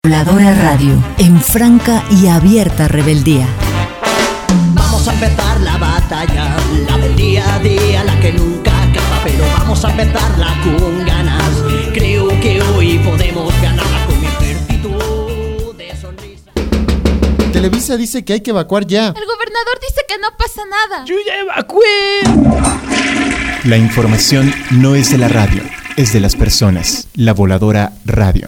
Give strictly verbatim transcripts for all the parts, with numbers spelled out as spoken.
Voladora Radio, en franca y abierta rebeldía. Vamos a empezar la batalla, la del día a día, la que nunca acaba, pero vamos a empezarla con ganas. Creo que hoy podemos ganarla con mi ejército de sonrisas. Televisa dice que hay que evacuar ya. El gobernador dice que no pasa nada. ¡Yo ya evacué! La información no es de la radio, es de las personas. La Voladora Radio.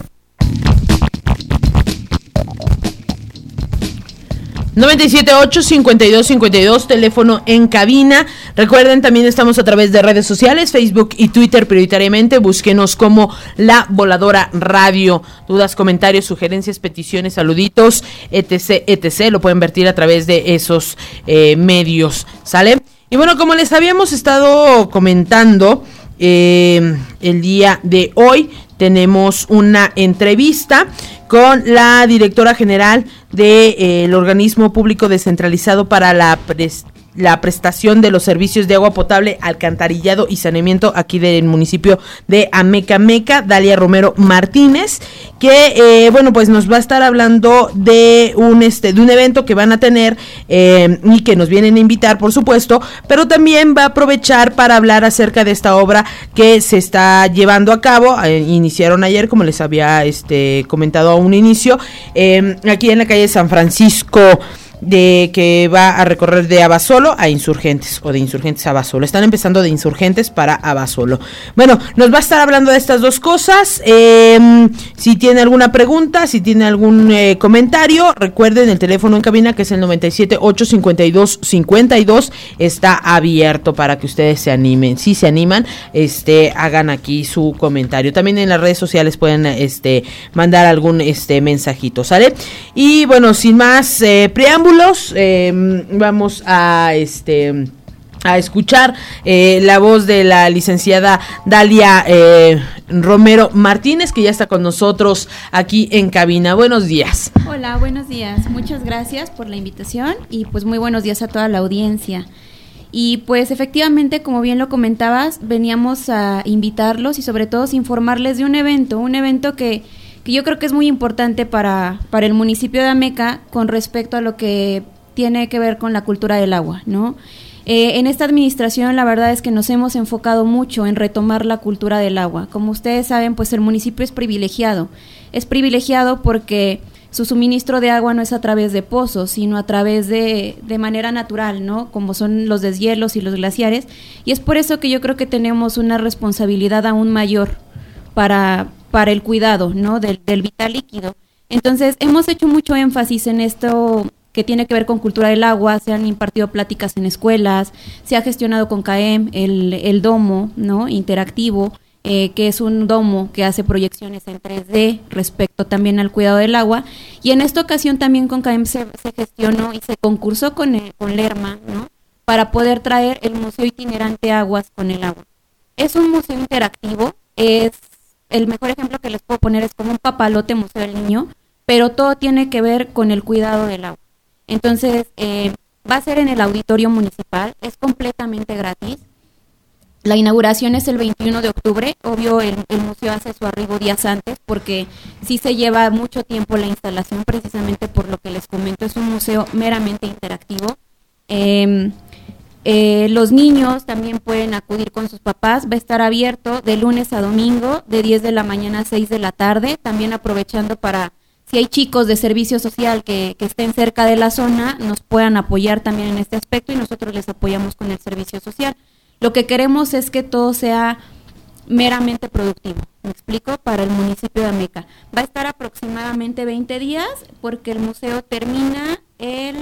noventa y siete ocho, cincuenta y dos cincuenta y dos, teléfono en cabina. Recuerden, también estamos a través de redes sociales, Facebook y Twitter prioritariamente. Búsquenos como La Voladora Radio. Dudas, comentarios, sugerencias, peticiones, saluditos, etc, etc. Lo pueden vertir a través de esos eh, medios, ¿sale? Y bueno, como les habíamos estado comentando, eh, el día de hoy tenemos una entrevista con la directora general del de, eh, organismo público descentralizado para la pres- la prestación de los servicios de agua potable, alcantarillado y saneamiento aquí del municipio de Amecameca, Dalia Romero Martínez, que eh, bueno, pues nos va a estar hablando de un este de un evento que van a tener eh, y que nos vienen a invitar, por supuesto, pero también va a aprovechar para hablar acerca de esta obra que se está llevando a cabo. Eh, iniciaron ayer, como les había este comentado a un inicio, eh, aquí en la calle San Francisco, de que va a recorrer de Abasolo a Insurgentes, o de Insurgentes a Abasolo. Están empezando de Insurgentes para Abasolo. Bueno, nos va a estar hablando de estas dos cosas. Eh, si tiene alguna pregunta, si tiene algún eh, comentario, recuerden el teléfono en cabina, que es el noventa y siete ocho, cincuenta y dos cincuenta y dos, está abierto para que ustedes se animen. Si se animan, este, hagan aquí su comentario. También en las redes sociales pueden este, mandar algún este mensajito, ¿sale? Y bueno, sin más eh, preámbulos, Eh, vamos a este a escuchar eh, la voz de la licenciada Dalia eh, Romero Martínez, que ya está con nosotros aquí en cabina. Buenos días. Hola, buenos días. Muchas gracias por la invitación y pues muy buenos días a toda la audiencia. Y pues efectivamente, como bien lo comentabas, veníamos a invitarlos y sobre todo informarles de un evento, un evento que que yo creo que es muy importante para, para el municipio de Ameca con respecto a lo que tiene que ver con la cultura del agua, ¿no? Eh, en esta administración la verdad es que nos hemos enfocado mucho en retomar la cultura del agua. Como ustedes saben, pues el municipio es privilegiado. Es privilegiado porque su suministro de agua no es a través de pozos, sino a través de, de manera natural, ¿no? Como son los deshielos y los glaciares. Y es por eso que yo creo que tenemos una responsabilidad aún mayor para... para el cuidado, ¿no? del, del vital líquido. Entonces, hemos hecho mucho énfasis en esto que tiene que ver con cultura del agua. Se han impartido pláticas en escuelas, se ha gestionado con C A E M el, el domo, ¿no? interactivo, eh, que es un domo que hace proyecciones en tres D respecto también al cuidado del agua. Y en esta ocasión también con C A E M se, se gestionó y se concursó con, el, con Lerma, ¿no? para poder traer el Museo Itinerante Aguas con el Agua. Es un museo interactivo, es el mejor ejemplo que les puedo poner es como un papalote Museo del Niño, pero todo tiene que ver con el cuidado del agua. Entonces, eh, va a ser en el auditorio municipal, es completamente gratis. La inauguración es el veintiuno de octubre, obvio el, el museo hace su arribo días antes, porque sí se lleva mucho tiempo la instalación, precisamente por lo que les comento, es un museo meramente interactivo. Eh, Eh, los niños también pueden acudir con sus papás, va a estar abierto de lunes a domingo, de diez de la mañana a seis de la tarde, también aprovechando para, si hay chicos de servicio social que, que estén cerca de la zona, nos puedan apoyar también en este aspecto y nosotros les apoyamos con el servicio social. Lo que queremos es que todo sea meramente productivo, ¿me explico? Para el municipio de Ameca. Va a estar aproximadamente veinte días porque el museo termina el,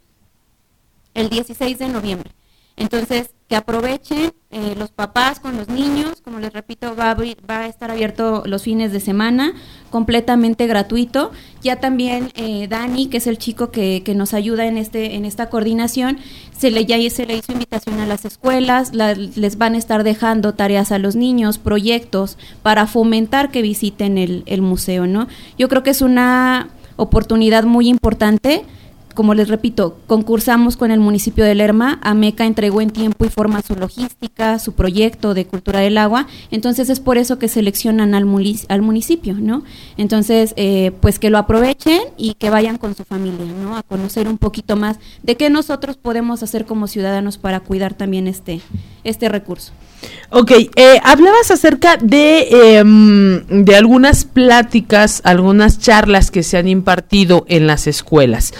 el dieciséis de noviembre. Entonces, que aprovechen eh, los papás con los niños, como les repito, va a, abrir, va a estar abierto los fines de semana, completamente gratuito. Ya también eh, Dani, que es el chico que, que nos ayuda en este en esta coordinación, se le ya se le hizo invitación a las escuelas, la, les van a estar dejando tareas a los niños, proyectos, para fomentar que visiten el, el museo, ¿no? Yo creo que es una oportunidad muy importante como les repito, concursamos con el municipio de Lerma, Ameca entregó en tiempo y forma su logística, su proyecto de cultura del agua, entonces es por eso que seleccionan al, munic- al municipio, ¿no? Entonces, eh, pues que lo aprovechen y que vayan con su familia, ¿no? A conocer un poquito más de qué nosotros podemos hacer como ciudadanos para cuidar también este, este recurso. Ok, eh, hablabas acerca de, eh, de algunas pláticas, algunas charlas que se han impartido en las escuelas.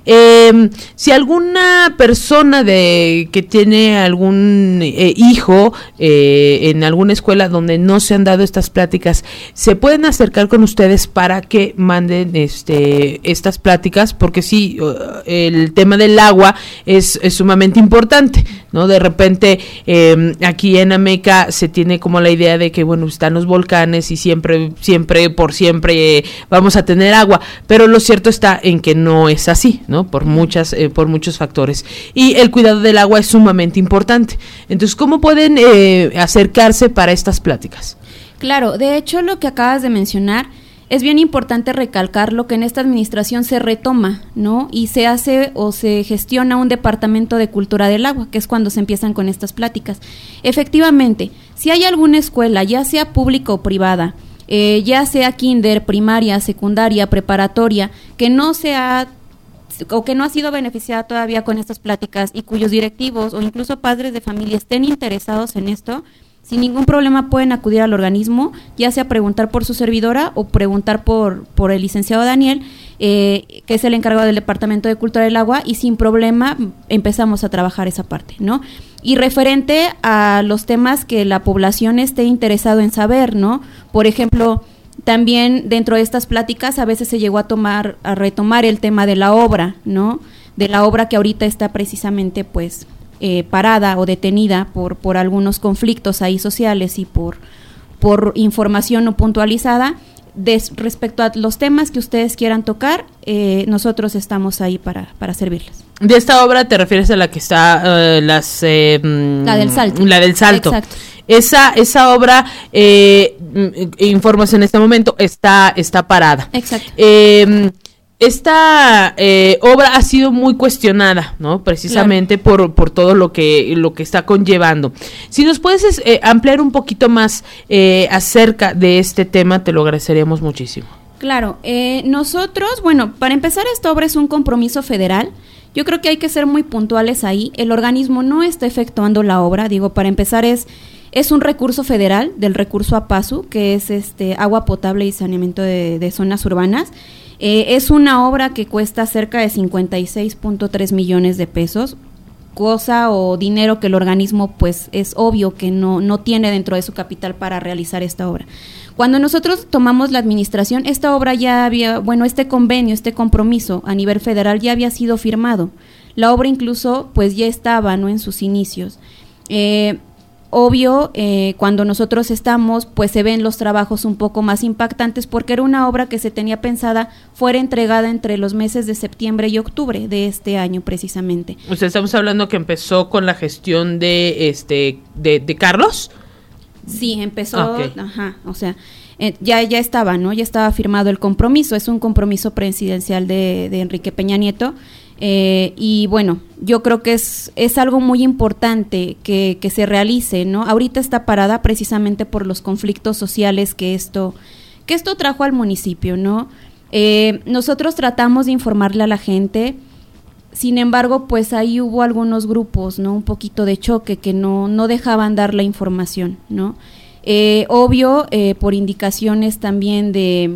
Eh, si alguna persona de que tiene algún eh, hijo eh, en alguna escuela donde no se han dado estas pláticas, se pueden acercar con ustedes para que manden este estas pláticas, porque sí, el tema del agua es, es sumamente importante, ¿no? De repente eh, aquí en Ameca se tiene como la idea de que, bueno, están los volcanes y siempre, siempre, por siempre eh, vamos a tener agua, pero lo cierto está en que no es así, ¿no? Por muchas, eh, por muchos factores. Y el cuidado del agua es sumamente importante. Entonces, ¿cómo pueden eh, acercarse para estas pláticas? Claro, de hecho, lo que acabas de mencionar, es bien importante recalcar lo que en esta administración se retoma, ¿no? Y se hace o se gestiona un departamento de cultura del agua, que es cuando se empiezan con estas pláticas. Efectivamente, si hay alguna escuela, ya sea pública o privada, eh, ya sea kinder, primaria, secundaria, preparatoria, que no sea o que no ha sido beneficiada todavía con estas pláticas y cuyos directivos o incluso padres de familia estén interesados en esto, sin ningún problema pueden acudir al organismo, ya sea preguntar por su servidora o preguntar por, por el licenciado Daniel, eh, que es el encargado del Departamento de Cultura del Agua, y sin problema empezamos a trabajar esa parte, ¿no? Y referente a los temas que la población esté interesado en saber, ¿no? Por ejemplo, también dentro de estas pláticas a veces se llegó a tomar, a retomar el tema de la obra, ¿no? De la obra que ahorita está precisamente, pues, Eh, parada o detenida por, por algunos conflictos ahí sociales y por, por información no puntualizada. Des, respecto a los temas que ustedes quieran tocar, eh, nosotros estamos ahí para, para servirles. De esta obra te refieres a la que está, uh, las... Eh, la del Salto. La del Salto. Exacto. Esa, esa obra, eh, informas en este momento, está, está parada. Exacto. Eh, Esta eh, obra ha sido muy cuestionada, ¿no? Precisamente claro. por, por todo lo que, lo que está conllevando. Si nos puedes eh, ampliar un poquito más eh, acerca de este tema, te lo agradeceríamos muchísimo. Claro, eh, nosotros, bueno, para empezar, esta obra es un compromiso federal. Yo creo que hay que ser muy puntuales ahí. El organismo no está efectuando la obra, digo, para empezar es... Es un recurso federal del recurso APASU, que es este agua potable y saneamiento de, de zonas urbanas. Eh, es una obra que cuesta cerca de cincuenta y seis punto tres millones de pesos, cosa o dinero que el organismo, pues, es obvio que no, no tiene dentro de su capital para realizar esta obra. Cuando nosotros tomamos la administración, esta obra ya había, bueno, este convenio, este compromiso a nivel federal ya había sido firmado. La obra incluso, pues, ya estaba, ¿no?, en sus inicios. Eh, Obvio, eh, cuando nosotros estamos, pues se ven los trabajos un poco más impactantes porque era una obra que se tenía pensada fuera entregada entre los meses de septiembre y octubre de este año precisamente. O sea, estamos hablando que empezó con la gestión de este de, de Carlos. Sí, empezó, ah, okay. ajá, o sea, eh, ya ya estaba, ¿no? Ya estaba firmado el compromiso, es un compromiso presidencial de, de Enrique Peña Nieto. Eh, y bueno, yo creo que es, es algo muy importante que, que se realice, ¿no? Ahorita está parada precisamente por los conflictos sociales que esto, que esto trajo al municipio, ¿no? Eh, nosotros tratamos de informarle a la gente, sin embargo, pues ahí hubo algunos grupos, ¿no? Un poquito de choque que no, no dejaban dar la información, ¿no? Eh, obvio, eh, por indicaciones también de...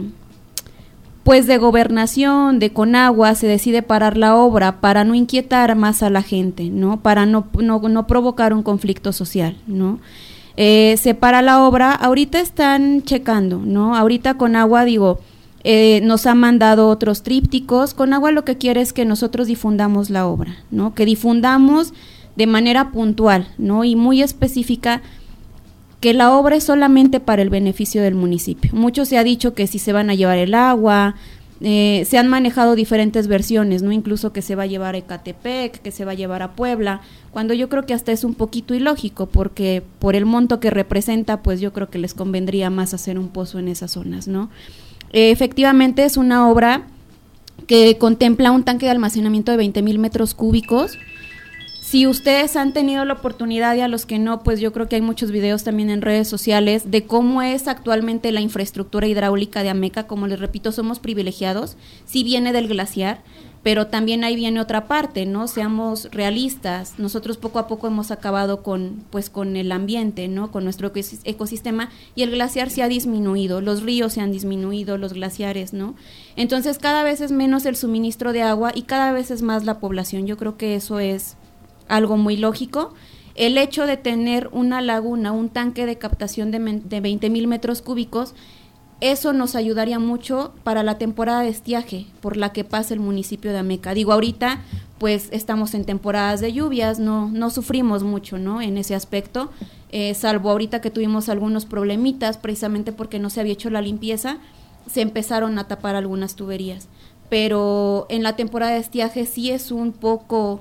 pues de gobernación, de Conagua, se decide parar la obra para no inquietar más a la gente, ¿no? Para no, no, no provocar un conflicto social, ¿no? Eh, se para la obra, ahorita están checando, ¿no? Ahorita Conagua, digo, eh, nos ha mandado otros trípticos. Conagua lo que quiere es que nosotros difundamos la obra, ¿no? Que difundamos de manera puntual, ¿no? Y muy específica, que la obra es solamente para el beneficio del municipio. Mucho se ha dicho que si se van a llevar el agua, eh, se han manejado diferentes versiones, no, incluso que se va a llevar a Ecatepec, que se va a llevar a Puebla, cuando yo creo que hasta es un poquito ilógico, porque por el monto que representa, pues yo creo que les convendría más hacer un pozo en esas zonas, ¿no? Eh, efectivamente es una obra que contempla un tanque de almacenamiento de veinte mil metros cúbicos. Si ustedes han tenido la oportunidad, y a los que no, pues yo creo que hay muchos videos también en redes sociales de cómo es actualmente la infraestructura hidráulica de Ameca. Como les repito, somos privilegiados, sí viene del glaciar, pero también ahí viene otra parte, ¿no? Seamos realistas, nosotros poco a poco hemos acabado con, pues, con el ambiente, ¿no? Con nuestro ecosistema, y el glaciar se ha disminuido, los ríos se han disminuido, los glaciares, ¿no? Entonces cada vez es menos el suministro de agua y cada vez es más la población. Yo creo que eso es algo muy lógico. El hecho de tener una laguna, un tanque de captación de, de veinte mil metros cúbicos, eso nos ayudaría mucho para la temporada de estiaje por la que pasa el municipio de Ameca. Digo, ahorita pues estamos en temporadas de lluvias, no, no sufrimos mucho, ¿no? En ese aspecto, eh, salvo ahorita que tuvimos algunos problemitas, precisamente porque no se había hecho la limpieza, se empezaron a tapar algunas tuberías. Pero en la temporada de estiaje sí es un poco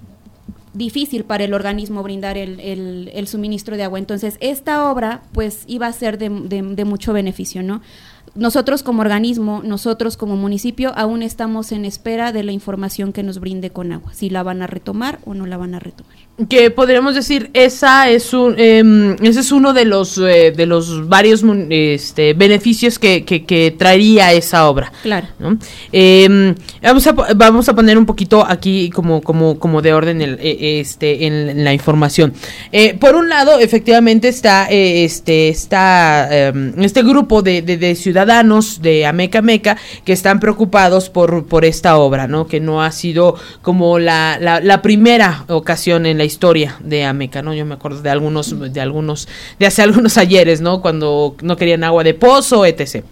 difícil para el organismo brindar el, el, el suministro de agua. Entonces, esta obra, pues, iba a ser de, de, de mucho beneficio, ¿no? Nosotros como organismo, nosotros como municipio, aún estamos en espera de la información que nos brinde Conagua, si la van a retomar o no la van a retomar. Que podríamos decir, esa es un, eh, ese es uno de los eh, de los varios este, beneficios que, que, que traería esa obra. Claro. ¿No? Eh, vamos a vamos a poner un poquito aquí como como como de orden el, este en, en la información. Eh, por un lado, efectivamente está eh, este está eh, este grupo de, de, de ciudadanos de Ameca Meca que están preocupados por por esta obra, ¿no? Que no ha sido como la la, la primera ocasión en la historia de Ameca, ¿no? Yo me acuerdo de algunos, de algunos, de hace algunos ayeres, ¿no? Cuando no querían agua de pozo, etcétera.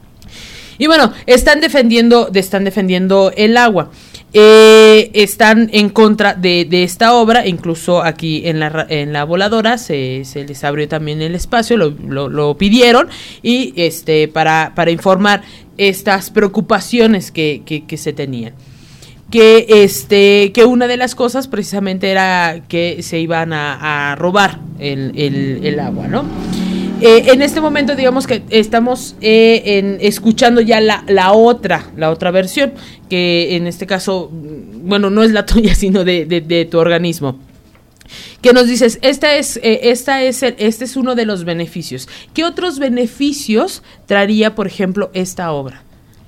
Y bueno, están defendiendo, están defendiendo el agua. Eh, están en contra de, de esta obra, incluso aquí en la en la voladora se, se les abrió también el espacio, lo, lo, lo pidieron, y este para, para informar estas preocupaciones que, que, que se tenían. Que este que una de las cosas precisamente era que se iban a, a robar el, el, el agua, ¿no? Eh, en este momento digamos que estamos eh, en, escuchando ya la, la otra la otra versión, que en este caso, bueno, no es la tuya, sino de, de, de tu organismo. Que nos dices, esta es eh, esta es el, este es uno de los beneficios. ¿Qué otros beneficios traería, por ejemplo, esta obra?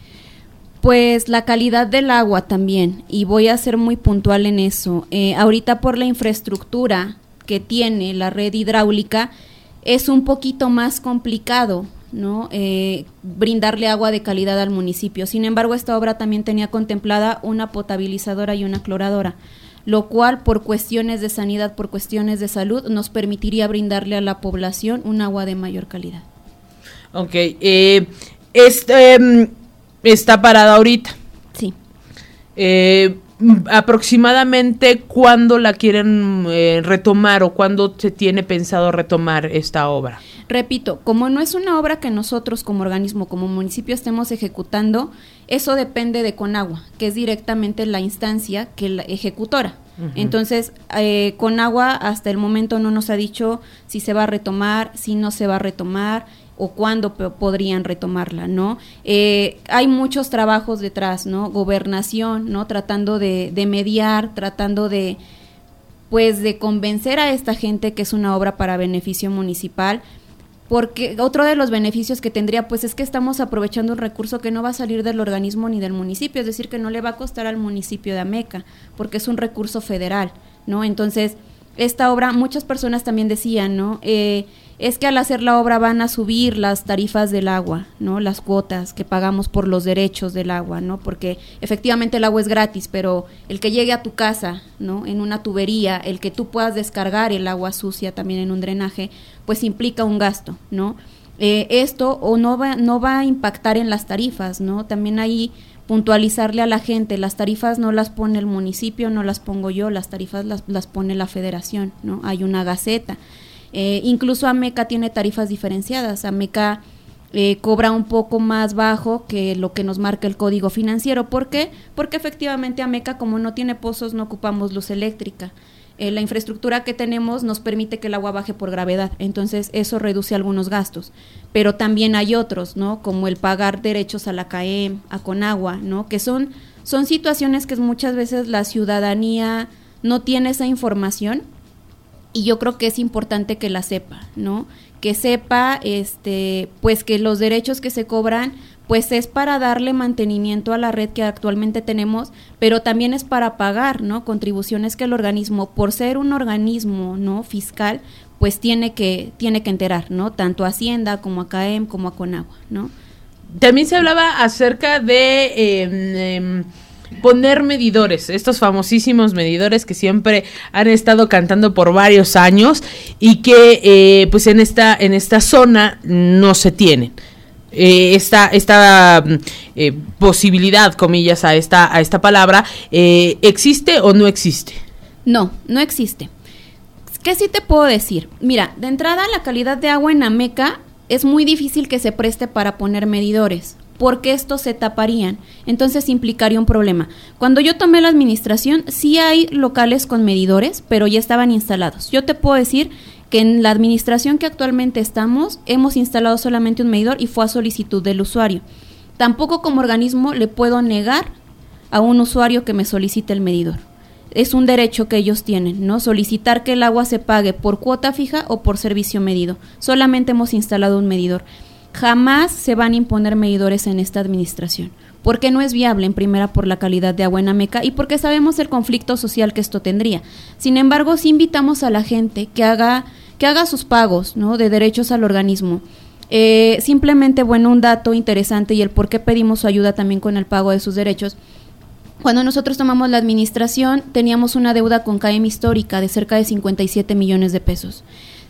Pues la calidad del agua también, y voy a ser muy puntual en eso. Eh, ahorita por la infraestructura que tiene la red hidráulica, es un poquito más complicado, ¿no? Eh, brindarle agua de calidad al municipio. Sin embargo, esta obra también tenía contemplada una potabilizadora y una cloradora, lo cual por cuestiones de sanidad, por cuestiones de salud, nos permitiría brindarle a la población un agua de mayor calidad. Ok, eh, este... Um... está parada ahorita. Sí. Eh, aproximadamente, ¿cuándo la quieren eh, retomar o cuándo se tiene pensado retomar esta obra? Repito, como no es una obra que nosotros como organismo, como municipio estemos ejecutando, eso depende de Conagua, que es directamente la instancia que la ejecutora. Uh-huh. Entonces, eh, Conagua hasta el momento no nos ha dicho si se va a retomar, si no se va a retomar, o cuándo p- podrían retomarla, ¿no? Eh, hay muchos trabajos detrás, ¿no? Gobernación, ¿no? Tratando de, de mediar, tratando de, pues, de convencer a esta gente que es una obra para beneficio municipal, porque otro de los beneficios que tendría, pues, es que estamos aprovechando un recurso que no va a salir del organismo ni del municipio, es decir, que no le va a costar al municipio de Ameca, porque es un recurso federal, ¿no? Entonces, esta obra, muchas personas también decían, ¿no? Eh, es que al hacer la obra van a subir las tarifas del agua, ¿no? Las cuotas que pagamos por los derechos del agua, ¿no? Porque efectivamente el agua es gratis, pero el que llegue a tu casa, ¿no? En una tubería, el que tú puedas descargar el agua sucia también en un drenaje, pues implica un gasto, ¿no? Eh, esto o no va, no va a impactar en las tarifas, ¿no? También ahí puntualizarle a la gente, las tarifas no las pone el municipio, no las pongo yo, las tarifas las, las pone la federación, ¿no? Hay una gaceta. Eh, incluso Ameca tiene tarifas diferenciadas. Ameca eh, cobra un poco más bajo que lo que nos marca el código financiero. ¿Por qué? Porque efectivamente Ameca, como no tiene pozos, no ocupamos luz eléctrica. Eh, la infraestructura que tenemos nos permite que el agua baje por gravedad, entonces eso reduce algunos gastos, pero también hay otros, ¿no? Como el pagar derechos a la C A E M, a Conagua, ¿no? Que son, son situaciones que muchas veces la ciudadanía no tiene esa información y yo creo que es importante que la sepa, ¿no? Que sepa, este, pues que los derechos que se cobran pues es para darle mantenimiento a la red que actualmente tenemos, pero también es para pagar, ¿no? Contribuciones que el organismo, por ser un organismo, ¿no? Fiscal, pues tiene que, tiene que enterar, ¿no? Tanto a Hacienda como a C A E M como a Conagua, ¿no? También se hablaba acerca de eh, eh, poner medidores, estos famosísimos medidores que siempre han estado cantando por varios años y que eh, pues en esta, en esta zona no se tienen. Eh, esta esta eh, posibilidad, comillas, a esta a esta palabra, eh, ¿existe o no existe? No, no existe. ¿Qué sí te puedo decir? Mira, de entrada la calidad de agua en Ameca es muy difícil que se preste para poner medidores, porque estos se taparían, entonces implicaría un problema. Cuando yo tomé la administración, sí hay locales con medidores, pero ya estaban instalados. Yo te puedo decir que en la administración que actualmente estamos, hemos instalado solamente un medidor y fue a solicitud del usuario. Tampoco como organismo le puedo negar a un usuario que me solicite el medidor. Es un derecho que ellos tienen, ¿no? Solicitar que el agua se pague por cuota fija o por servicio medido. Solamente hemos instalado un medidor. Jamás se van a imponer medidores en esta administración, porque no es viable, en primera, por la calidad de agua en Ameca y porque sabemos el conflicto social que esto tendría. Sin embargo, sí invitamos a la gente que haga, que haga sus pagos, ¿no? De derechos al organismo. Eh, simplemente, bueno, un dato interesante y el por qué pedimos su ayuda también con el pago de sus derechos. Cuando nosotros tomamos la administración, teníamos una deuda con C A E M histórica de cerca de cincuenta y siete millones de pesos.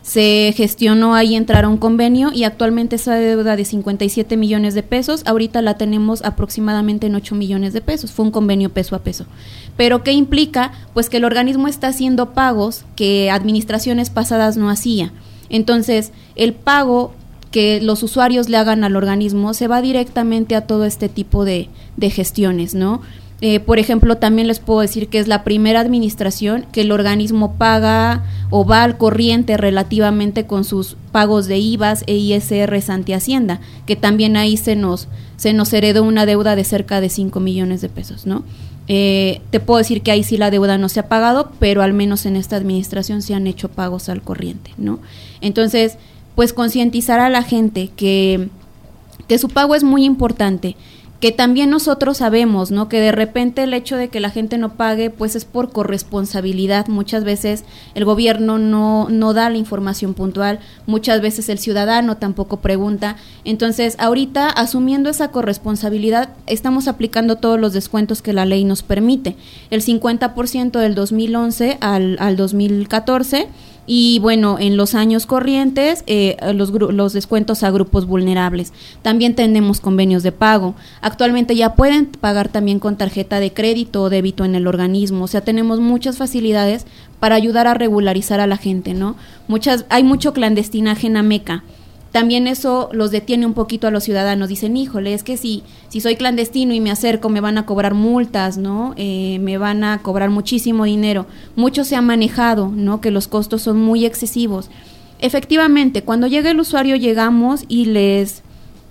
Se gestionó ahí entrar a un convenio y actualmente esa deuda de cincuenta y siete millones de pesos, ahorita la tenemos aproximadamente en ocho millones de pesos, fue un convenio peso a peso. ¿Pero qué implica? Pues que el organismo está haciendo pagos que administraciones pasadas no hacía. Entonces, el pago que los usuarios le hagan al organismo se va directamente a todo este tipo de, de gestiones, ¿no? Eh, por ejemplo, también les puedo decir que es la primera administración que el organismo paga o va al corriente relativamente con sus pagos de I V As e I S Rs ante Hacienda, que también ahí se nos, se nos heredó una deuda de cerca de cinco millones de pesos, ¿no? Eh, te puedo decir que ahí sí la deuda no se ha pagado, pero al menos en esta administración se han hecho pagos al corriente, ¿no? Entonces, pues concientizar a la gente que, que su pago es muy importante, que también nosotros sabemos, ¿no? Que de repente el hecho de que la gente no pague, pues es por corresponsabilidad. Muchas veces el gobierno no, no da la información puntual, muchas veces el ciudadano tampoco pregunta. Entonces, ahorita, asumiendo esa corresponsabilidad, estamos aplicando todos los descuentos que la ley nos permite. El cincuenta por ciento del dos mil once al, al dos mil catorce, y bueno, en los años corrientes, eh, los, los descuentos a grupos vulnerables. También tenemos convenios de pago. Actualmente ya pueden pagar también con tarjeta de crédito o débito en el organismo. O sea, tenemos muchas facilidades para ayudar a regularizar a la gente, ¿no? Muchas, hay mucho clandestinaje en Ameca. También eso los detiene un poquito a los ciudadanos. Dicen, híjole, es que si, si soy clandestino y me acerco me van a cobrar multas, ¿no? Eh, me van a cobrar muchísimo dinero. Mucho se ha manejado, ¿no? Que los costos son muy excesivos. Efectivamente, cuando llega el usuario llegamos y les,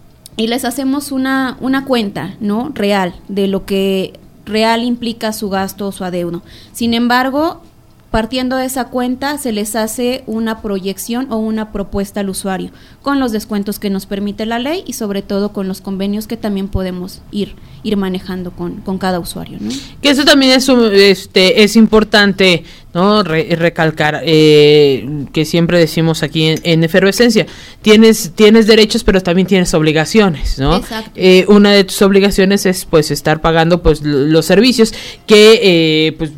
y les hacemos una, una cuenta, ¿no? Real, de lo que real implica su gasto o su adeudo. Sin embargo, partiendo de esa cuenta, se les hace una proyección o una propuesta al usuario, con los descuentos que nos permite la ley y sobre todo con los convenios que también podemos ir ir manejando con, con cada usuario, ¿no? Que eso también es un, este es importante, ¿no? Re, recalcar eh, que siempre decimos aquí en, en Efervescencia, tienes tienes derechos pero también tienes obligaciones, ¿no? Exacto. Eh, una de tus obligaciones es pues estar pagando pues los servicios que eh, pues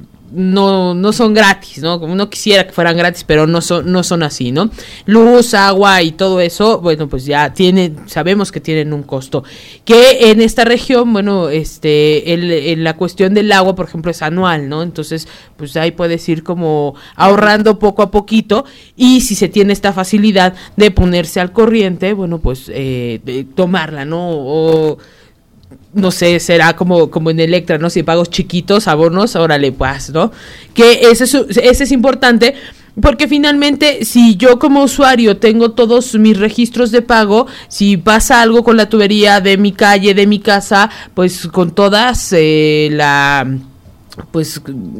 no no son gratis, ¿no? Como uno quisiera que fueran gratis, pero no son no son así, ¿no? Luz, agua y todo eso, bueno, pues ya tiene, sabemos que tienen un costo. Que en esta región, bueno, este el, el, la cuestión del agua, por ejemplo, es anual, ¿no? Entonces, pues ahí puedes ir como ahorrando poco a poquito y si se tiene esta facilidad de ponerse al corriente, bueno, pues eh, de tomarla, ¿no? O no sé, será como, como en Electra, ¿no? Si pagos chiquitos, abonos, órale, pues, ¿no? Que ese es, ese es importante, porque finalmente, si yo como usuario tengo todos mis registros de pago, si pasa algo con la tubería de mi calle, de mi casa, pues con todas eh, la... pues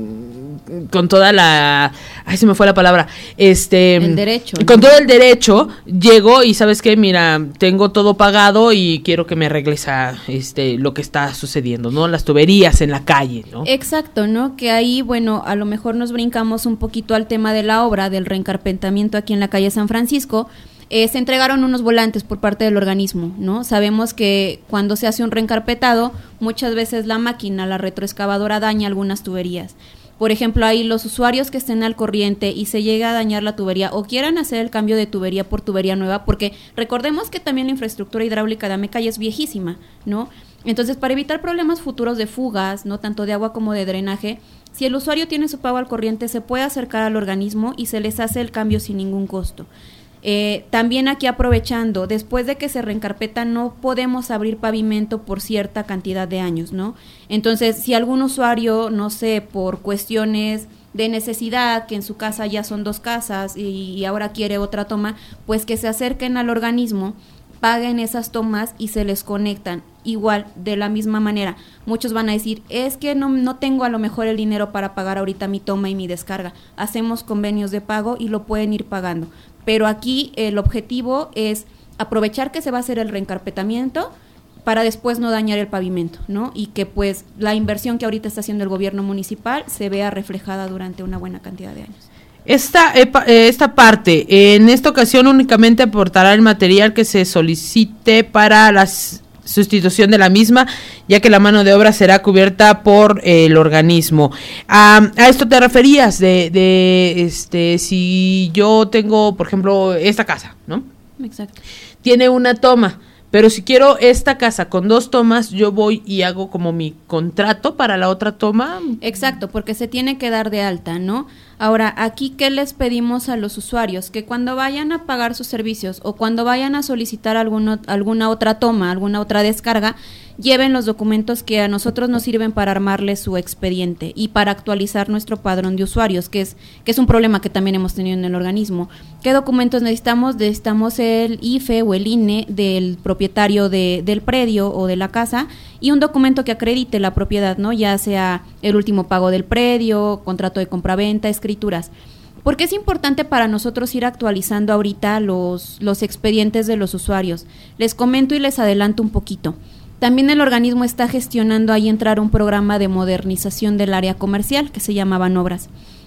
con toda la, ay, se me fue la palabra, este, el derecho, ¿no? Con todo el derecho llego y sabes qué, mira, tengo todo pagado y quiero que me arregles a este lo que está sucediendo, ¿no? Las tuberías en la calle, ¿no? Exacto, ¿no? Que ahí, bueno, a lo mejor nos brincamos un poquito al tema de la obra del reencarpetamiento aquí en la calle San Francisco. Eh, se entregaron unos volantes por parte del organismo, ¿no? Sabemos que cuando se hace un reencarpetado, muchas veces la máquina, la retroexcavadora, daña algunas tuberías. Por ejemplo, ahí los usuarios que estén al corriente y se llega a dañar la tubería o quieran hacer el cambio de tubería por tubería nueva, porque recordemos que también la infraestructura hidráulica de Ameca ya es viejísima, ¿no? Entonces, para evitar problemas futuros de fugas, ¿no? Tanto de agua como de drenaje, si el usuario tiene su pago al corriente, se puede acercar al organismo y se les hace el cambio sin ningún costo. Eh, también aquí aprovechando, después de que se reencarpeta no podemos abrir pavimento por cierta cantidad de años, ¿no? Entonces, si algún usuario, no sé, por cuestiones de necesidad, que en su casa ya son dos casas y, y ahora quiere otra toma, pues que se acerquen al organismo, paguen esas tomas y se les conectan. Igual, de la misma manera, muchos van a decir, es que no, no tengo a lo mejor el dinero para pagar ahorita mi toma y mi descarga. Hacemos convenios de pago y lo pueden ir pagando. Pero aquí el objetivo es aprovechar que se va a hacer el reencarpetamiento para después no dañar el pavimento, ¿no? Y que pues la inversión que ahorita está haciendo el gobierno municipal se vea reflejada durante una buena cantidad de años. Esta, esta parte, en esta ocasión únicamente aportará el material que se solicite para la sustitución de la misma, ya que la mano de obra será cubierta por eh, el organismo. Ah, a esto te referías de, de este, si yo tengo, por ejemplo, esta casa, ¿no? Exacto. Tiene una toma, pero si quiero esta casa con dos tomas, yo voy y hago como mi contrato para la otra toma. Exacto, porque se tiene que dar de alta, ¿no? Ahora, aquí, ¿qué les pedimos a los usuarios? Que cuando vayan a pagar sus servicios o cuando vayan a solicitar alguno, alguna otra toma, alguna otra descarga, lleven los documentos que a nosotros nos sirven para armarles su expediente y para actualizar nuestro padrón de usuarios, que es, que es un problema que también hemos tenido en el organismo. ¿Qué documentos necesitamos? Necesitamos el I F E o el I N E del propietario de, del predio o de la casa y un documento que acredite la propiedad, ¿no? Ya sea el último pago del predio, contrato de compraventa, escrituras. Porque es importante para nosotros ir actualizando ahorita los, los expedientes de los usuarios. Les comento y les adelanto un poquito. También el organismo está gestionando ahí entrar un programa de modernización del área comercial que se llama Banobras.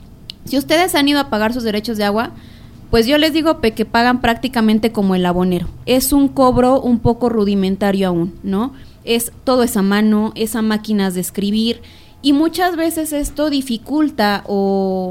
Si ustedes han ido a pagar sus derechos de agua, pues yo les digo que pagan prácticamente como el abonero. Es un cobro un poco rudimentario aún, ¿no? Es todo es a mano, es a máquinas de escribir y muchas veces esto dificulta o,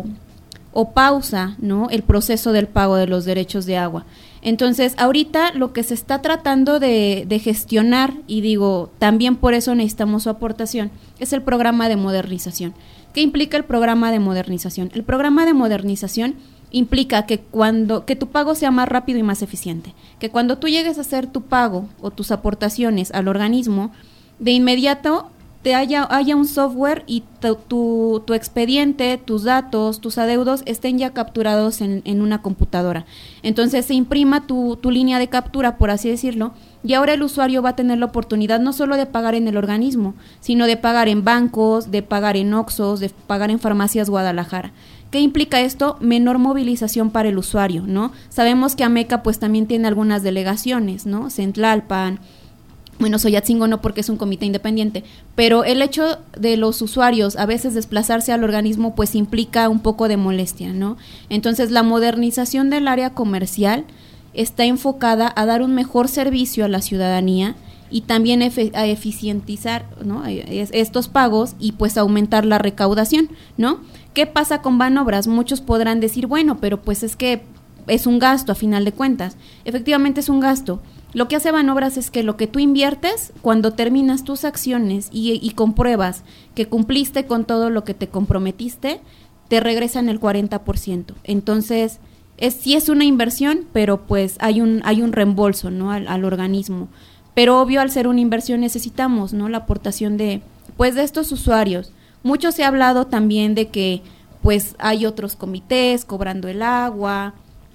o pausa, ¿no? El proceso del pago de los derechos de agua. Entonces, ahorita lo que se está tratando de, de gestionar, y digo, también por eso necesitamos su aportación, es el programa de modernización. ¿Qué implica el programa de modernización? El programa de modernización implica que cuando que tu pago sea más rápido y más eficiente, que cuando tú llegues a hacer tu pago o tus aportaciones al organismo, de inmediato te haya, haya un software y tu, tu, tu expediente, tus datos, tus adeudos estén ya capturados en, en una computadora. Entonces se imprima tu, tu línea de captura, por así decirlo, y ahora el usuario va a tener la oportunidad no solo de pagar en el organismo, sino de pagar en bancos, de pagar en Oxxos, de pagar en Farmacias Guadalajara. ¿Qué implica esto? Menor movilización para el usuario, ¿no? Sabemos que Ameca pues también tiene algunas delegaciones, ¿no? Centlalpan, bueno, Soyatzingo no porque es un comité independiente, pero el hecho de los usuarios a veces desplazarse al organismo pues implica un poco de molestia, ¿no? Entonces la modernización del área comercial está enfocada a dar un mejor servicio a la ciudadanía y también efe- a eficientizar, ¿no? estos pagos y pues aumentar la recaudación, ¿no? ¿Qué pasa con Banobras? Muchos podrán decir, bueno, pero pues es que es un gasto a final de cuentas. Efectivamente es un gasto. Lo que hace Banobras es que lo que tú inviertes, cuando terminas tus acciones y, y compruebas que cumpliste con todo lo que te comprometiste, te regresan el cuarenta por ciento. Entonces, es, sí es una inversión, pero pues hay un, hay un reembolso, ¿no? al, al organismo. pero obvio al ser una inversión necesitamos, ¿no? La aportación de, pues de estos usuarios. Mucho se ha hablado también de que pues hay otros comités cobrando el agua.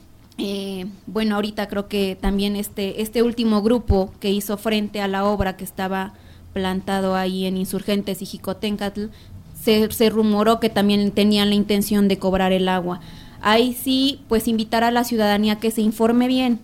Eh, bueno, ahorita creo que también este, este último grupo que hizo frente a la obra que estaba plantado ahí en Insurgentes y Jicotencatl, se, se rumoró que también tenían la intención de cobrar el agua. Ahí sí, pues invitar a la ciudadanía que se informe bien.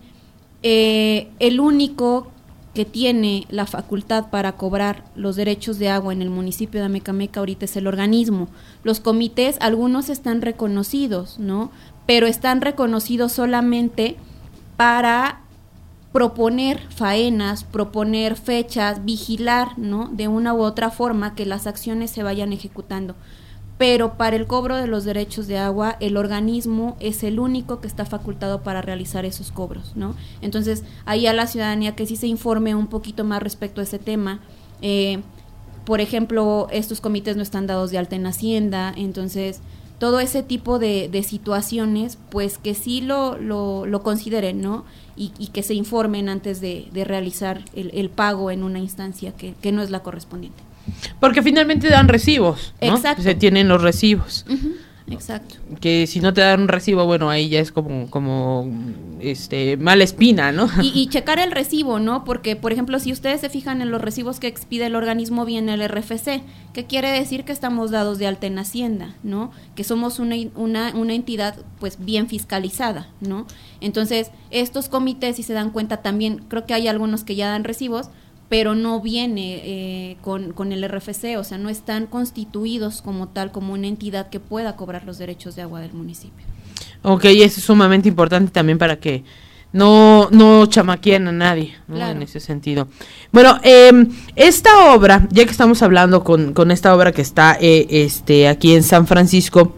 Eh, el único que tiene la facultad para cobrar los derechos de agua en el municipio de Amecameca ahorita es el organismo. Los comités, algunos están reconocidos, ¿no? Pero están reconocidos solamente para proponer faenas, proponer fechas, vigilar, ¿no? De una u otra forma que las acciones se vayan ejecutando. Pero para el cobro de los derechos de agua, el organismo es el único que está facultado para realizar esos cobros, ¿no? Entonces, ahí a la ciudadanía que sí se informe un poquito más respecto a ese tema. Eh, por ejemplo, estos comités no están dados de alta en Hacienda, entonces todo ese tipo de, de situaciones, pues que sí lo, lo, lo consideren, ¿no? Y, y que se informen antes de, de realizar el, el pago en una instancia que, que no es la correspondiente. Porque finalmente dan recibos, ¿no? Exacto. Se tienen los recibos. Uh-huh. Exacto. Que si no te dan un recibo, bueno, ahí ya es como, como este, mala espina, ¿no? Y, y checar el recibo, ¿no? Porque, por ejemplo, si ustedes se fijan en los recibos que expide el organismo, viene el R F C, que quiere decir que estamos dados de alta en Hacienda, ¿no? Que somos una, una, una entidad, pues, bien fiscalizada, ¿no? Entonces, estos comités, si se dan cuenta, también creo que hay algunos que ya dan recibos, pero no viene eh, con, con el R F C, o sea, no están constituidos como tal, como una entidad que pueda cobrar los derechos de agua del municipio. Ok, eso es sumamente importante también para que no, no chamaqueen a nadie, ¿no? Claro. En ese sentido. Bueno, eh, esta obra, ya que estamos hablando con, con esta obra que está eh, este aquí en San Francisco,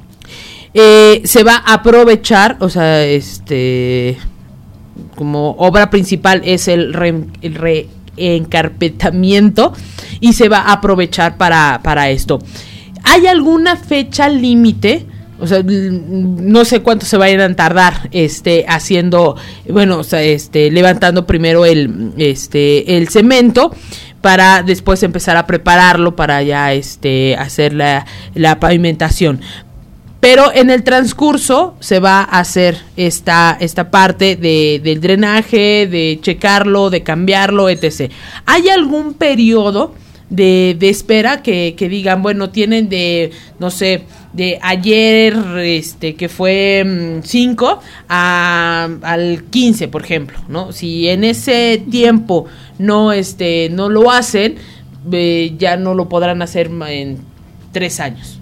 eh, se va a aprovechar, o sea, este como obra principal es el re, el re encarpetamiento y se va a aprovechar para, para esto. ¿Hay alguna fecha límite? O sea, no sé cuánto se vayan a tardar este haciendo, bueno, o sea, este levantando primero el este el cemento para después empezar a prepararlo para ya este hacer la, la pavimentación. Pero en el transcurso se va a hacer esta esta parte de del drenaje, de checarlo, de cambiarlo, etcétera. ¿Hay algún periodo de, de espera que, que digan, bueno, tienen de, no sé, de ayer, este, que fue cinco a, al quince, por ejemplo, ¿no? Si en ese tiempo no, este, no lo hacen, eh, ya no lo podrán hacer en tres años.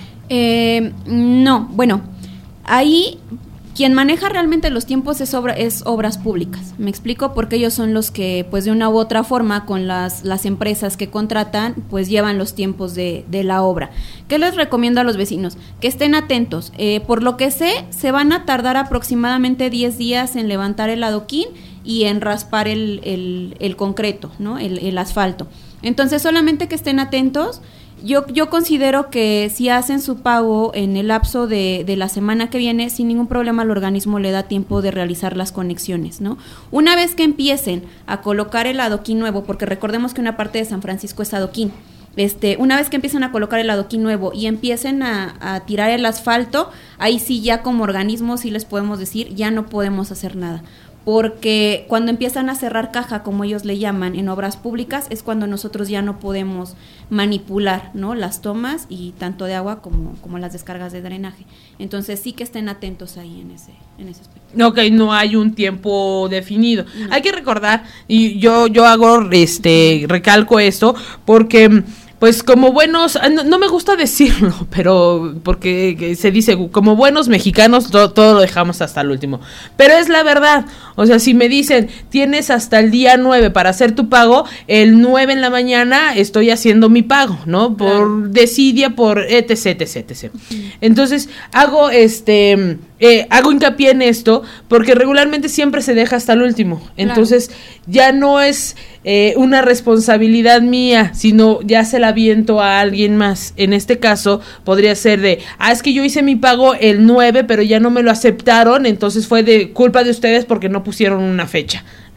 Eh, no, bueno, ahí quien maneja realmente los tiempos es, obra, es Obras Públicas. Me explico, porque ellos son los que, pues de una u otra forma, con las, las empresas que contratan, pues llevan los tiempos de, de la obra. ¿Qué les recomiendo a los vecinos? Que estén atentos. Eh, por lo que sé, se van a tardar aproximadamente diez días en levantar el adoquín y en raspar el, el, el concreto, ¿no? El, el asfalto. Entonces, solamente que estén atentos. Yo, yo considero que si hacen su pago en el lapso de, de la semana que viene, sin ningún problema al organismo le da tiempo de realizar las conexiones, ¿no? Una vez que empiecen a colocar el adoquín nuevo, porque recordemos que una parte de San Francisco es adoquín, este, una vez que empiecen a colocar el adoquín nuevo y empiecen a, a tirar el asfalto, ahí sí ya como organismo sí les podemos decir, ya no podemos hacer nada. Porque cuando empiezan a cerrar caja, como ellos le llaman, en obras públicas, es cuando nosotros ya no podemos manipular, ¿no? Las tomas y tanto de agua como, como las descargas de drenaje. Entonces sí que estén atentos ahí en ese, en ese aspecto. Ok, no hay un tiempo definido. No. Hay que recordar, y yo, yo hago, este, recalco esto, porque pues como buenos, no, no me gusta decirlo, pero porque se dice, como buenos mexicanos, to, todo lo dejamos hasta el último. Pero es la verdad, o sea, si me dicen, tienes hasta el día nueve para hacer tu pago, el nueve en la mañana estoy haciendo mi pago, ¿no? Por claro. desidia, por etc, etc, etc. Entonces, hago este... Eh, hago hincapié en esto porque regularmente siempre se deja hasta el último, entonces claro. ya no es eh, una responsabilidad mía, sino ya se la aviento a alguien más. En este caso podría ser de, ah, es que yo hice mi pago el nueve pero ya no me lo aceptaron, entonces fue de culpa de ustedes porque no pusieron una fecha,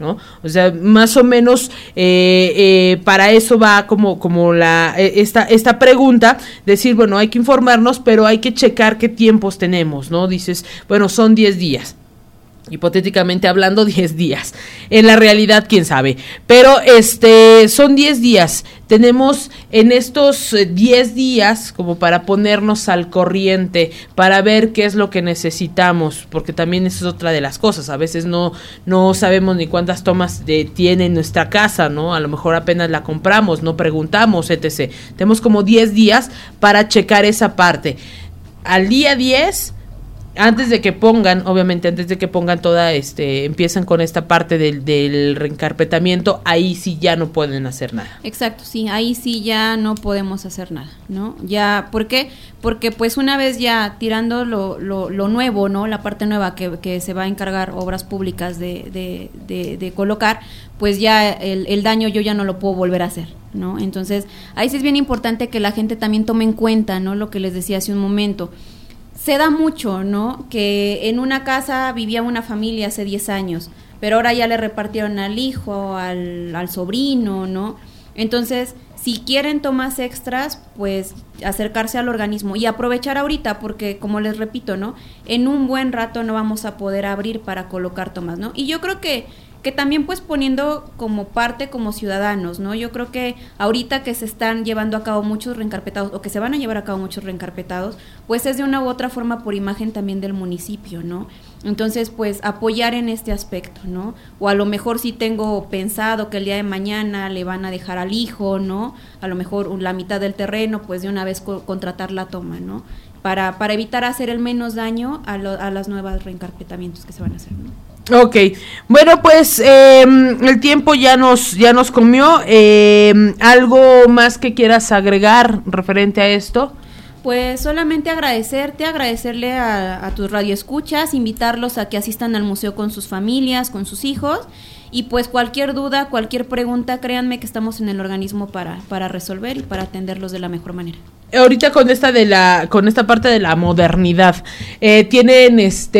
¿no? O sea, más o menos eh, eh, para eso va como, como la eh, esta, esta pregunta, decir, bueno, hay que informarnos, pero hay que checar qué tiempos tenemos, ¿no? Dices, bueno, son diez días. Hipotéticamente hablando, diez días. En la realidad, quién sabe. Pero este son diez días. Tenemos en estos diez días como para ponernos al corriente, para ver qué es lo que necesitamos, porque también esa es otra de las cosas. A veces no, no sabemos ni cuántas tomas de, tiene nuestra casa, ¿no? A lo mejor apenas la compramos, no preguntamos, etcétera. Tenemos como diez días para checar esa parte. Al día diez... antes de que pongan, obviamente antes de que pongan toda, este, empiezan con esta parte del, del reencarpetamiento, ahí sí ya no pueden hacer nada. Exacto, sí, ahí sí ya no podemos hacer nada, ¿no? Ya, ¿por qué? Porque pues una vez ya tirando lo, lo, lo nuevo, ¿no? La parte nueva que, que se va a encargar Obras Públicas de, de, de, de colocar, pues ya el, el daño yo ya no lo puedo volver a hacer, ¿no? Entonces, ahí sí es bien importante que la gente también tome en cuenta, ¿no? Lo que les decía hace un momento. Se da mucho, ¿no? Que en una casa vivía una familia hace diez años, pero ahora ya le repartieron al hijo, al, al sobrino, ¿no? Entonces, si quieren tomas extras, pues acercarse al organismo y aprovechar ahorita, porque como les repito, ¿no? En un buen rato no vamos a poder abrir para colocar tomas, ¿no? Y yo creo que que también pues poniendo como parte como ciudadanos, ¿no? Yo creo que ahorita que se están llevando a cabo muchos reencarpetados o que se van a llevar a cabo muchos reencarpetados, pues es de una u otra forma por imagen también del municipio, ¿no? Entonces, pues apoyar en este aspecto, ¿no? O a lo mejor si tengo pensado que el día de mañana le van a dejar al hijo, ¿no? A lo mejor la mitad del terreno, pues de una vez co- contratar la toma, ¿no? Para, para evitar hacer el menos daño a, lo, a las nuevas reencarpetamientos que se van a hacer, ¿no? Ok, bueno, pues eh, el tiempo ya nos ya nos comió. Eh, ¿algo más que quieras agregar referente a esto? Pues solamente agradecerte, agradecerle a, a tus radioescuchas, invitarlos a que asistan al museo con sus familias, con sus hijos, y pues cualquier duda, cualquier pregunta, créanme que estamos en el organismo para, para resolver y para atenderlos de la mejor manera. Ahorita con esta de la con esta parte de la modernidad, eh, ¿tienen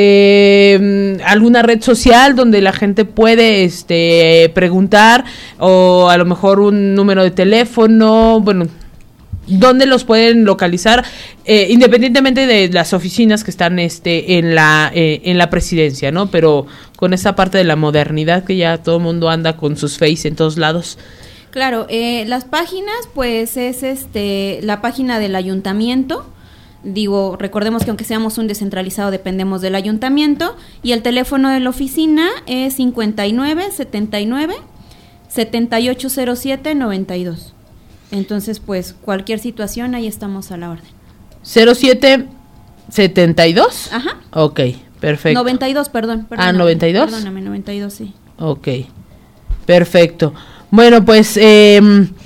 este alguna red social donde la gente puede este preguntar, o a lo mejor un número de teléfono? Bueno, ¿dónde los pueden localizar, eh, independientemente de las oficinas que están este en la eh, en la presidencia, ¿no? Pero con esa parte de la modernidad que ya todo el mundo anda con sus face en todos lados. Claro, eh, las páginas, pues es este la página del ayuntamiento. Digo, recordemos que aunque seamos un descentralizado, dependemos del ayuntamiento, y el teléfono de la oficina es cincuenta y nueve, setenta y nueve, setenta y ocho cero siete, noventa y dos. Entonces, pues, cualquier situación, ahí estamos a la orden. cero siete setenta y dos. Ajá. Ok, perfecto. noventa y dos, perdón. Ah, ¿noventa y dos? Perdóname, noventa y dos, sí. Ok, perfecto. Bueno, pues eh,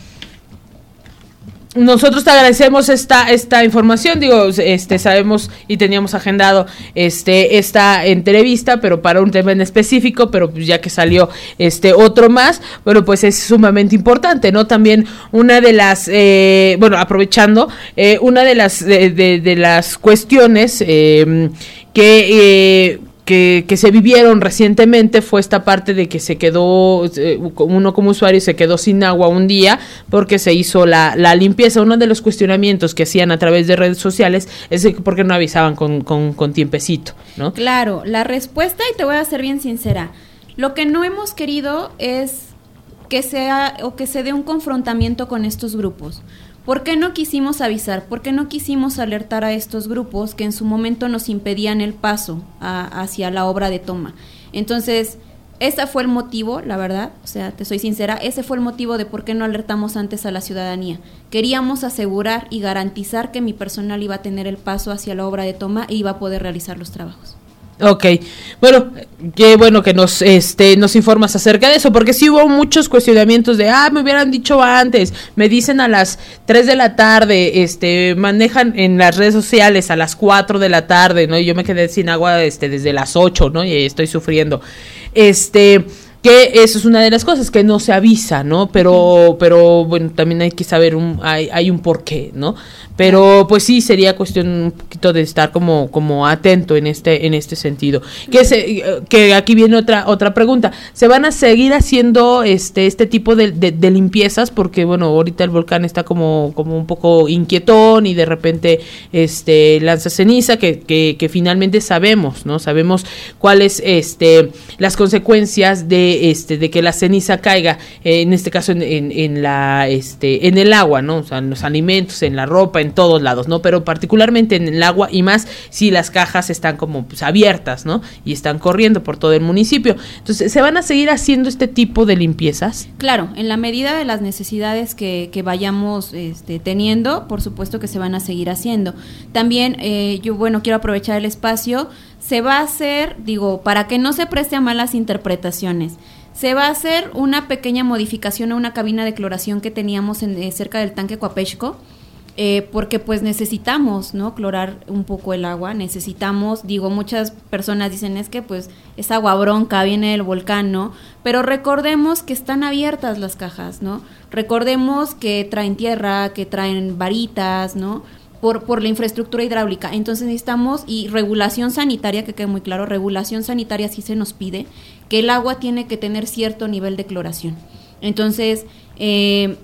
nosotros te agradecemos esta esta información. Digo, este sabemos y teníamos agendado este esta entrevista, pero para un tema en específico, pero pues ya que salió este otro más, bueno, pues es sumamente importante, ¿no? También una de las eh, bueno, aprovechando eh, una de las de, de, de las cuestiones eh, que eh, Que, que se vivieron recientemente fue esta parte de que se quedó, eh, uno como usuario se quedó sin agua un día porque se hizo la, la limpieza. Uno de los cuestionamientos que hacían a través de redes sociales es de que por qué no avisaban con, con, con tiempecito, ¿no? Claro, la respuesta, y te voy a ser bien sincera, lo que no hemos querido es que sea o que se dé un confrontamiento con estos grupos. ¿Por qué no quisimos avisar? ¿Por qué no quisimos alertar a estos grupos que en su momento nos impedían el paso a, hacia la obra de toma? Entonces, ese fue el motivo, la verdad, o sea, te soy sincera, ese fue el motivo de por qué no alertamos antes a la ciudadanía. Queríamos asegurar y garantizar que mi personal iba a tener el paso hacia la obra de toma e iba a poder realizar los trabajos. Ok, bueno, qué bueno que nos este nos informas acerca de eso, porque sí hubo muchos cuestionamientos de, ah, me hubieran dicho antes, me dicen a las tres de la tarde, este, manejan en las redes sociales a las cuatro de la tarde, ¿no? Y yo me quedé sin agua este desde las ocho, ¿no? Y estoy sufriendo. Este, que eso es una de las cosas, que no se avisa, ¿no? Pero, pero bueno, también hay que saber, un, hay, hay un porqué, ¿no? Pero pues sí, sería cuestión un poquito de estar como, como atento en este, en este sentido. Que se, que aquí viene otra, otra pregunta. ¿Se van a seguir haciendo este, este tipo de, de, de limpiezas? Porque bueno, ahorita el volcán está como, como un poco inquietón y de repente este lanza ceniza, que, que, que finalmente sabemos, ¿no? Sabemos cuáles este las consecuencias de este de que la ceniza caiga, eh, en este caso en, en, en la este en el agua, ¿no? O sea, en los alimentos, en la ropa, en todos lados, ¿no? Pero particularmente en el agua, y más si las cajas están como pues abiertas, ¿no? Y están corriendo por todo el municipio. Entonces, ¿se van a seguir haciendo este tipo de limpiezas? Claro, en la medida de las necesidades que, que vayamos este, teniendo, por supuesto que se van a seguir haciendo. También, eh, yo, bueno, quiero aprovechar el espacio, se va a hacer, digo, para que no se preste a malas interpretaciones, se va a hacer una pequeña modificación a una cabina de cloración que teníamos en, eh, cerca del tanque Coapexco, Eh, porque pues necesitamos, ¿no? Clorar un poco el agua, necesitamos, digo, muchas personas dicen es que pues es agua bronca, viene del volcán, ¿no? Pero recordemos que están abiertas las cajas, ¿no? Recordemos que traen tierra, que traen varitas, ¿no? Por, por la infraestructura hidráulica. Entonces necesitamos, y regulación sanitaria, que quede muy claro, regulación sanitaria sí se nos pide, que el agua tiene que tener cierto nivel de cloración. Entonces, eh,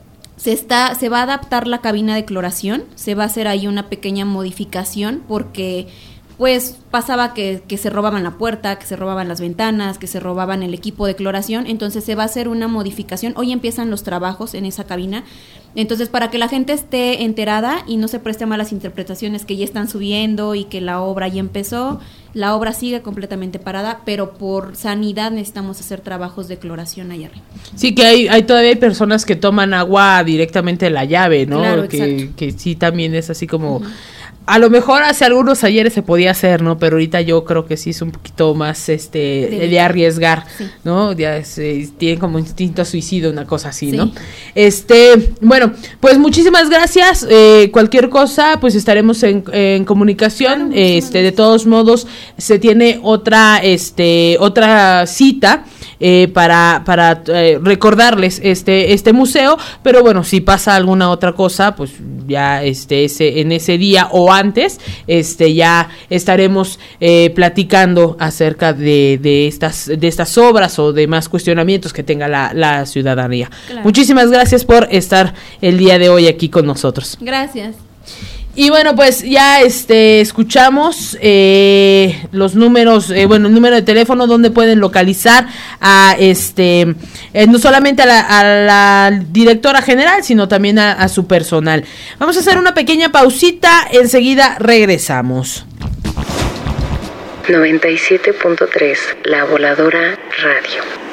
Se está, se va a adaptar la cabina de cloración, se va a hacer ahí una pequeña modificación porque pues pasaba que, que se robaban la puerta, que se robaban las ventanas, que se robaban el equipo de cloración, entonces se va a hacer una modificación. Hoy empiezan los trabajos en esa cabina, entonces para que la gente esté enterada y no se preste a malas interpretaciones que ya están subiendo y que la obra ya empezó, la obra sigue completamente parada, pero por sanidad necesitamos hacer trabajos de cloración allá arriba. Sí, que hay, hay todavía hay personas que toman agua directamente de la llave, ¿no? Claro, que, exacto. que sí también es así como... Uh-huh. A lo mejor hace algunos ayeres se podía hacer, ¿no? Pero ahorita yo creo que sí es un poquito más este de, de arriesgar, sí. ¿no? Ya es, eh, tiene como instinto suicidio, una cosa así, sí. ¿no? Este, bueno, pues muchísimas gracias. Eh, cualquier cosa, pues estaremos en, en comunicación. Claro, este, de todos modos, se tiene otra, este, otra cita. Eh, para para eh, recordarles este este museo, pero bueno, si pasa alguna otra cosa, pues ya este ese en ese día o antes, este ya estaremos eh, platicando acerca de, de estas de estas obras o de más cuestionamientos que tenga la, la ciudadanía. Claro. Muchísimas gracias por estar el día de hoy aquí con nosotros. Gracias. Y bueno, pues ya este escuchamos eh, los números, eh, bueno, el número de teléfono donde pueden localizar a este eh, no solamente a la, a la directora general, sino también a, a su personal. Vamos a hacer una pequeña pausita, enseguida regresamos. noventa y siete punto tres, La Voladora Radio.